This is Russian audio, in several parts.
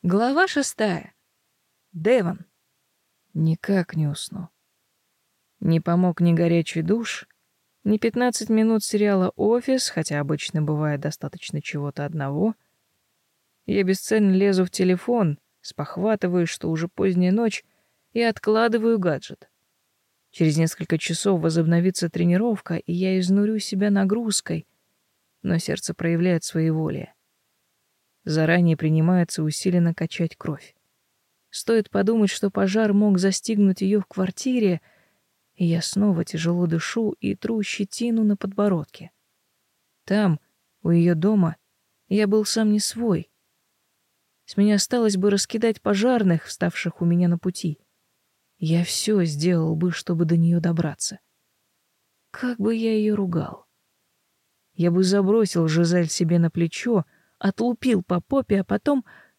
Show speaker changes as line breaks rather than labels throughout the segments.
Глава 6. Девон. Никак не усну. Не помог ни горячий душ, ни 15 минут сериала «Офис», хотя обычно бывает достаточно чего-то одного. Я бесцельно лезу в телефон, спохватываю, что уже поздняя ночь, и откладываю гаджет. Через несколько часов возобновится тренировка, и я изнурю себя нагрузкой, но сердце проявляет своеволие. Заранее принимается усиленно качать кровь. Стоит подумать, что пожар мог застигнуть ее в квартире, и я снова тяжело дышу и тру щетину на подбородке. Там, у ее дома, я был сам не свой. С меня осталось бы раскидать пожарных, вставших у меня на пути. Я все сделал бы, чтобы до нее добраться. Как бы я ее ругал. Я бы забросил Жизель себе на плечо, отлупил по попе, а потом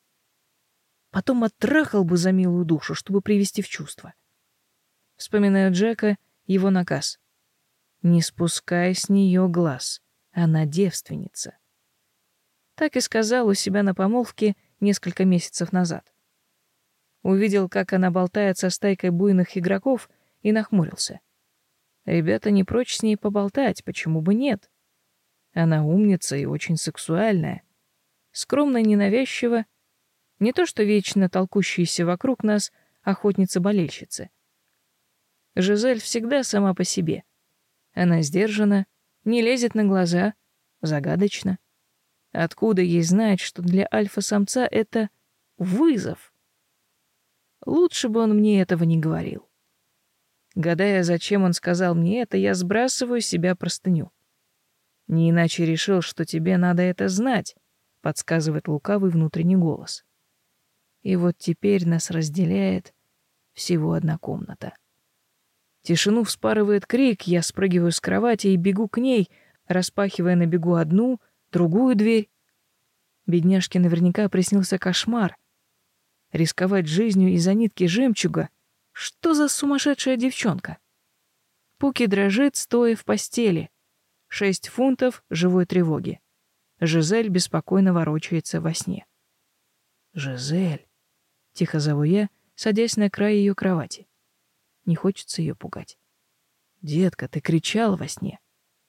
оттрахал бы за милую душу, чтобы привести в чувство. Вспоминаю Джека, его наказ. Не спускай с нее глаз, она девственница. Так и сказал у себя на помолвке несколько месяцев назад. Увидел, как она болтает со стайкой буйных игроков, и нахмурился. Ребята не прочь с ней поболтать, почему бы нет? Она умница и очень сексуальная, скромно, ненавязчиво, не то что вечно толкущиеся вокруг нас охотницы-болельщицы. Жизель всегда сама по себе. Она сдержана, не лезет на глаза, загадочна. Откуда ей знать, что для альфа-самца это вызов? Лучше бы он мне этого не говорил. Гадая, зачем он сказал мне это, я сбрасываю с себя простыню. Не иначе решил, что тебе надо это знать, подсказывает лукавый внутренний голос. И вот теперь нас разделяет всего одна комната. Тишину вспарывает крик, я спрыгиваю с кровати и бегу к ней, распахивая на бегу одну, другую дверь. Бедняжке наверняка приснился кошмар. Рисковать жизнью из-за нитки жемчуга? Что за сумасшедшая девчонка? Пуки дрожит, стоя в постели. 6 фунтов живой тревоги. Жизель беспокойно ворочается во сне. «Жизель!» — тихо зову я, садясь на край ее кровати. Не хочется ее пугать. «Детка, ты кричала во сне!»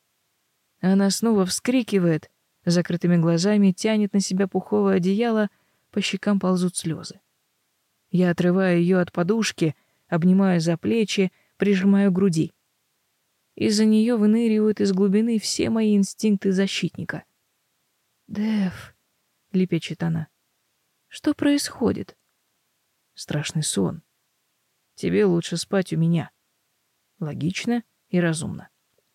Она снова вскрикивает, закрытыми глазами тянет на себя пуховое одеяло, по щекам ползут слезы. Я отрываю ее от подушки, обнимаю за плечи, прижимаю к груди. Из-за нее выныривают из глубины все мои инстинкты защитника. «Дэв», — лепечет она, — «что происходит?» «Страшный сон. Тебе лучше спать у меня». Логично и разумно.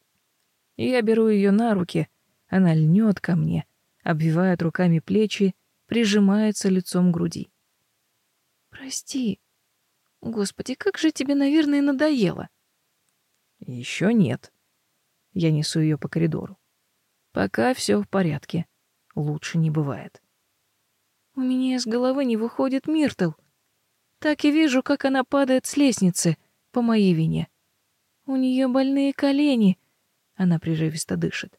Я беру ее на руки, она льнет ко мне, обвивает руками плечи, прижимается лицом к груди. «Прости. Господи, как же тебе, наверное, надоело». Еще нет. Я несу ее по коридору. Пока все в порядке. Лучше не бывает. У меня из головы не выходит Миртл. Так и вижу, как она падает с лестницы по моей вине. У нее больные колени. Она прерывисто дышит.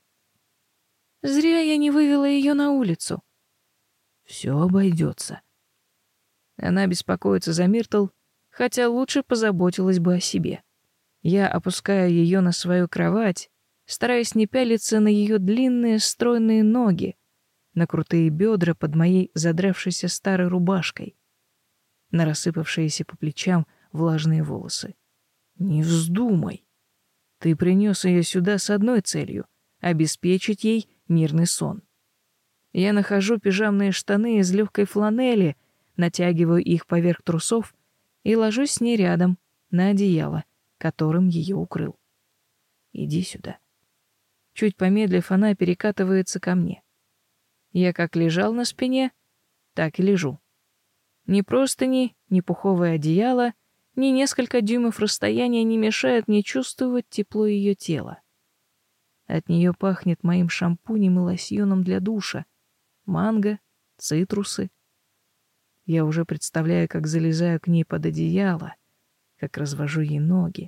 Зря я не вывела ее на улицу. Все обойдется. Она беспокоится за Миртл, хотя лучше позаботилась бы о себе. Я опускаю ее на свою кровать, стараясь не пялиться на ее длинные стройные ноги, на крутые бедра под моей задравшейся старой рубашкой, на рассыпавшиеся по плечам влажные волосы. Не вздумай. Ты принес ее сюда с одной целью — обеспечить ей мирный сон. Я нахожу пижамные штаны из легкой фланели, натягиваю их поверх трусов и ложусь с ней рядом на одеяло, которым ее укрыл. Иди сюда. Чуть помедлив, она перекатывается ко мне. Я как лежал на спине, так и лежу. Ни простыни, ни пуховое одеяло, ни несколько дюймов расстояния не мешают мне чувствовать тепло ее тела. От нее пахнет моим шампунем и лосьоном для душа, манго, цитрусы. Я уже представляю, как залезаю к ней под одеяло, как развожу ей ноги.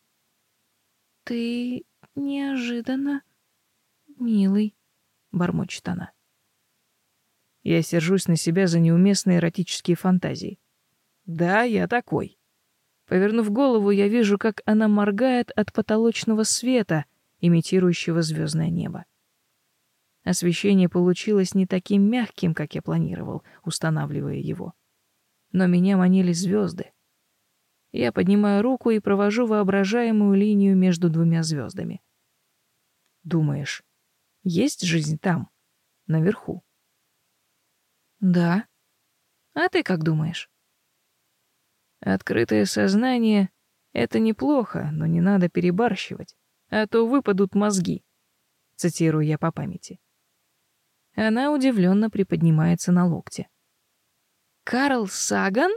«Ты неожиданно милый», — бормочет она. Я сержусь на себя за неуместные эротические фантазии. Да, я такой. Повернув голову, я вижу, как она моргает от потолочного света, имитирующего звездное небо. Освещение получилось не таким мягким, как я планировал, устанавливая его. Но меня манили звезды. Я поднимаю руку и провожу воображаемую линию между двумя звездами. Думаешь, есть жизнь там, наверху? Да. А ты как думаешь? Открытое сознание — это неплохо, но не надо перебарщивать, а то выпадут мозги, цитирую я по памяти. Она удивленно приподнимается на локте. Карл Саган?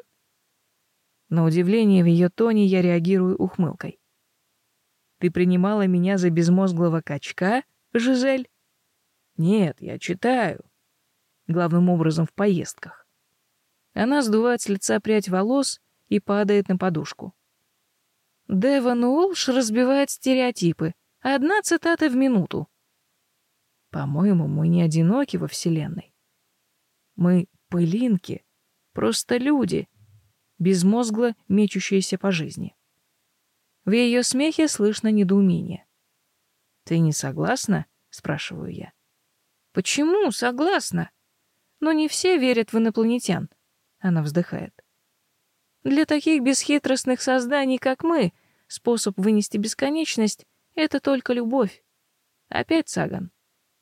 На удивление в ее тоне я реагирую ухмылкой. Ты принимала меня за безмозглого качка, Жизель? Нет, я читаю. Главным образом в поездках. Она сдувает с лица прядь волос и падает на подушку. Девон Уолш разбивает стереотипы. Одна цитата в минуту. По-моему, мы не одиноки во Вселенной. Мы пылинки, просто люди, безмозгло мечущиеся по жизни. В ее смехе слышно недоумение. «Ты не согласна?» — спрашиваю я. «Почему согласна? Но не все верят в инопланетян», — она вздыхает. «Для таких бесхитростных созданий, как мы, способ вынести бесконечность — это только любовь. Опять Саган».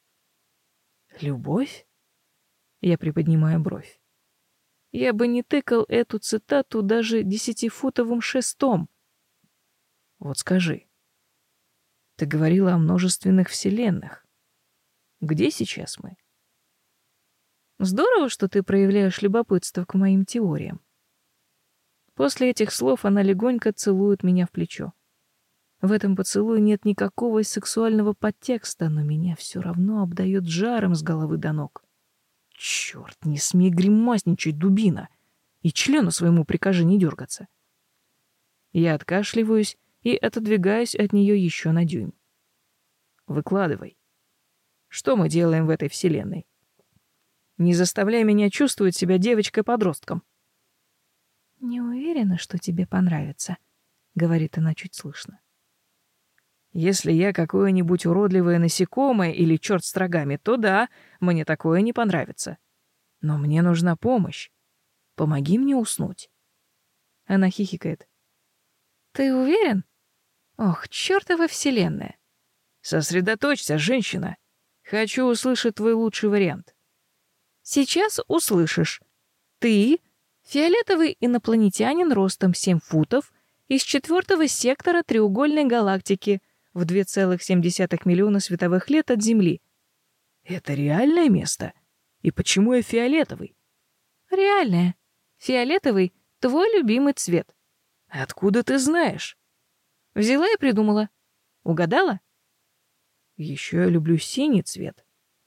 «Любовь?» — я приподнимаю бровь. Я бы не тыкал эту цитату даже 10-футовым шестом. Вот скажи, ты говорила о множественных вселенных. Где сейчас мы? Здорово, что ты проявляешь любопытство к моим теориям. После этих слов она легонько целует меня в плечо. В этом поцелуе нет никакого сексуального подтекста, но меня все равно обдает жаром с головы до ног. Черт, не смей гримасничать, дубина, и члену своему прикажи не дергаться. Я откашливаюсь и отодвигаюсь от нее еще на дюйм. Выкладывай. Что мы делаем в этой вселенной? Не заставляй меня чувствовать себя девочкой-подростком. Не уверена, что тебе понравится, говорит она чуть слышно. Если я какое-нибудь уродливое насекомое или черт с рогами, то да, мне такое не понравится. Но мне нужна помощь. Помоги мне уснуть. Она хихикает. Ты уверен? Ох, чертова вселенная. Сосредоточься, женщина. Хочу услышать твой лучший вариант. Сейчас услышишь. Ты — фиолетовый инопланетянин ростом 7 футов из 4-го сектора треугольной галактики в 2,7 миллиона световых лет от Земли. Это реальное место? И почему я фиолетовый? Реальное. Фиолетовый — твой любимый цвет. Откуда ты знаешь? Взяла и придумала. Угадала? Еще я люблю синий цвет.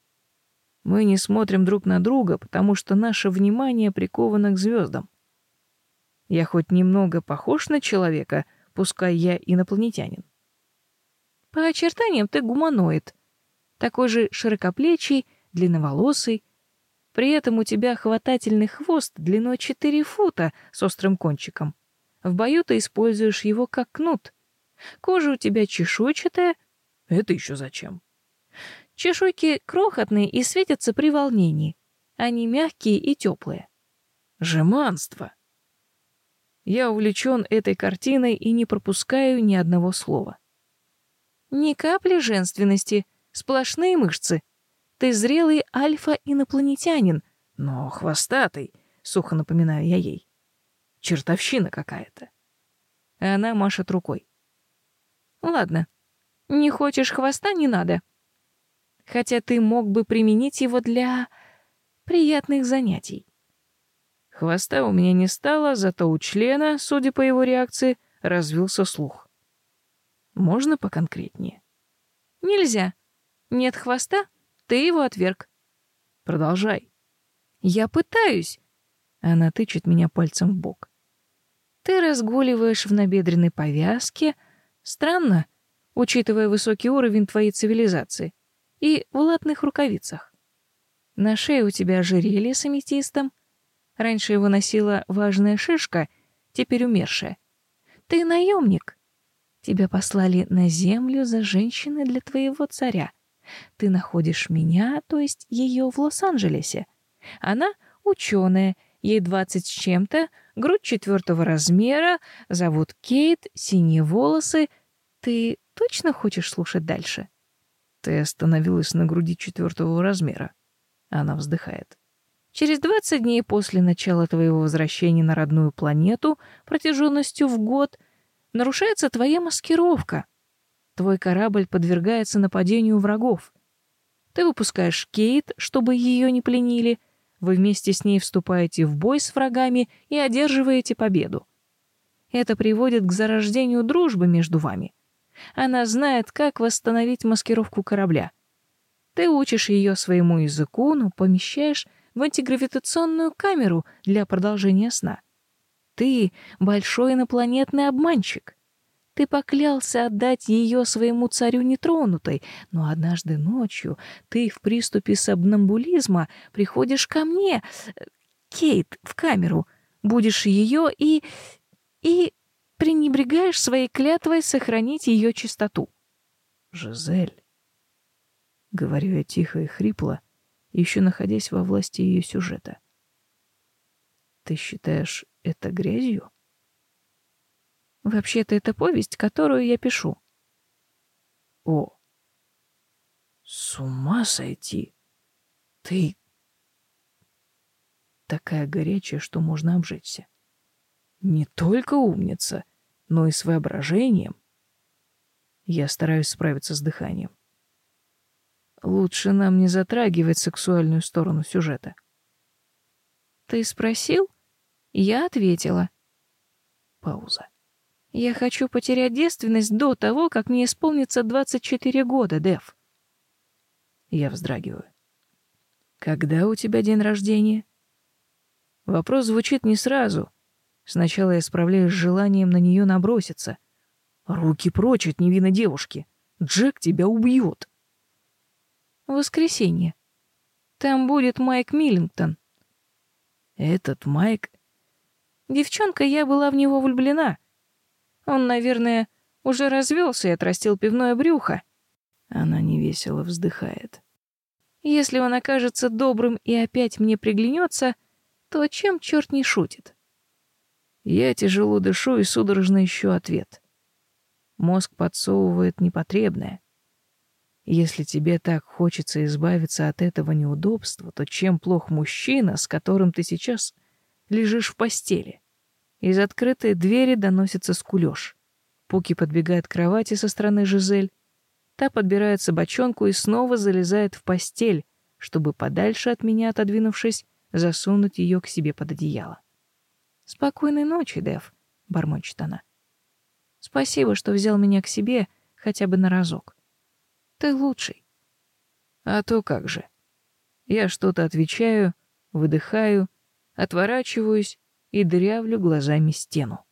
Мы не смотрим друг на друга, потому что наше внимание приковано к звездам. Я хоть немного похож на человека, пускай я инопланетянин. По очертаниям ты гуманоид. Такой же широкоплечий, длинноволосый. При этом у тебя хватательный хвост длиной 4 фута с острым кончиком. В бою ты используешь его как кнут. Кожа у тебя чешуйчатая. Это еще зачем? Чешуйки крохотные и светятся при волнении. Они мягкие и теплые. Жеманство. Я увлечен этой картиной и не пропускаю ни одного слова. Ни капли женственности, сплошные мышцы. Ты зрелый альфа-инопланетянин, но хвостатый, сухо напоминаю я ей. Чертовщина какая-то. Она машет рукой. Ладно, не хочешь хвоста — не надо. Хотя ты мог бы применить его для приятных занятий. Хвоста у меня не стало, зато у члена, судя по его реакции, развился слух. Можно поконкретнее? Нельзя. Нет хвоста, ты его отверг. Продолжай. Я пытаюсь. Она тычет меня пальцем в бок. Ты разгуливаешь в набедренной повязке. Странно, учитывая высокий уровень твоей цивилизации. И в латных рукавицах. На шее у тебя ожерелье с аметистом. Раньше его носила важная шишка, теперь умершая. Ты наемник. Тебя послали на землю за женщиной для твоего царя. Ты находишь меня, то есть ее в Лос-Анджелесе. Она ученая, ей 20 с чем-то, грудь 4 размера, зовут Кейт, синие волосы. Ты точно хочешь слушать дальше? Ты остановилась на груди 4 размера. Она вздыхает. Через 20 дней после начала твоего возвращения на родную планету протяженностью в год нарушается твоя маскировка. Твой корабль подвергается нападению врагов. Ты выпускаешь Кейт, чтобы ее не пленили. Вы вместе с ней вступаете в бой с врагами и одерживаете победу. Это приводит к зарождению дружбы между вами. Она знает, как восстановить маскировку корабля. Ты учишь ее своему языку, но помещаешь в антигравитационную камеру для продолжения сна. Ты — большой инопланетный обманщик. Ты поклялся отдать ее своему царю нетронутой, но однажды ночью ты в приступе сомнамбулизма приходишь ко мне, Кейт, в камеру, будешь ее и пренебрегаешь своей клятвой сохранить ее чистоту. «Жизель», — говорю я тихо и хрипло, еще находясь во власти ее сюжета. «Ты считаешь это грязью?» «Вообще-то это повесть, которую я пишу». «О, с ума сойти! Ты такая горячая, что можно обжечься. Не только умница, но и с воображением». Я стараюсь справиться с дыханием. Лучше нам не затрагивать сексуальную сторону сюжета. «Ты спросил?» Я ответила. Пауза. «Я хочу потерять девственность до того, как мне исполнится 24 года, Дэв». Я вздрагиваю. «Когда у тебя день рождения?» Вопрос звучит не сразу. Сначала я справляюсь с желанием на нее наброситься. «Руки прочь от невинной девушки! Джек тебя убьет!» «Воскресенье. Там будет Майк Миллингтон». «Этот Майк...» «Девчонка, я была в него влюблена. Он, наверное, уже развелся и отрастил пивное брюхо». Она невесело вздыхает. «Если он окажется добрым и опять мне приглянется, то чем черт не шутит?» Я тяжело дышу и судорожно ищу ответ. Мозг подсовывает непотребное. Если тебе так хочется избавиться от этого неудобства, то чем плох мужчина, с которым ты сейчас лежишь в постели? Из открытой двери доносится скулёж. Пуки подбегает к кровати со стороны Жизель. Та подбирает собачонку и снова залезает в постель, чтобы подальше от меня, отодвинувшись, засунуть ее к себе под одеяло. «Спокойной ночи, Дэв», — бормочет она. «Спасибо, что взял меня к себе хотя бы на разок. Ты лучший». А то как же. Я что-то отвечаю, выдыхаю, отворачиваюсь и дырявлю глазами стену.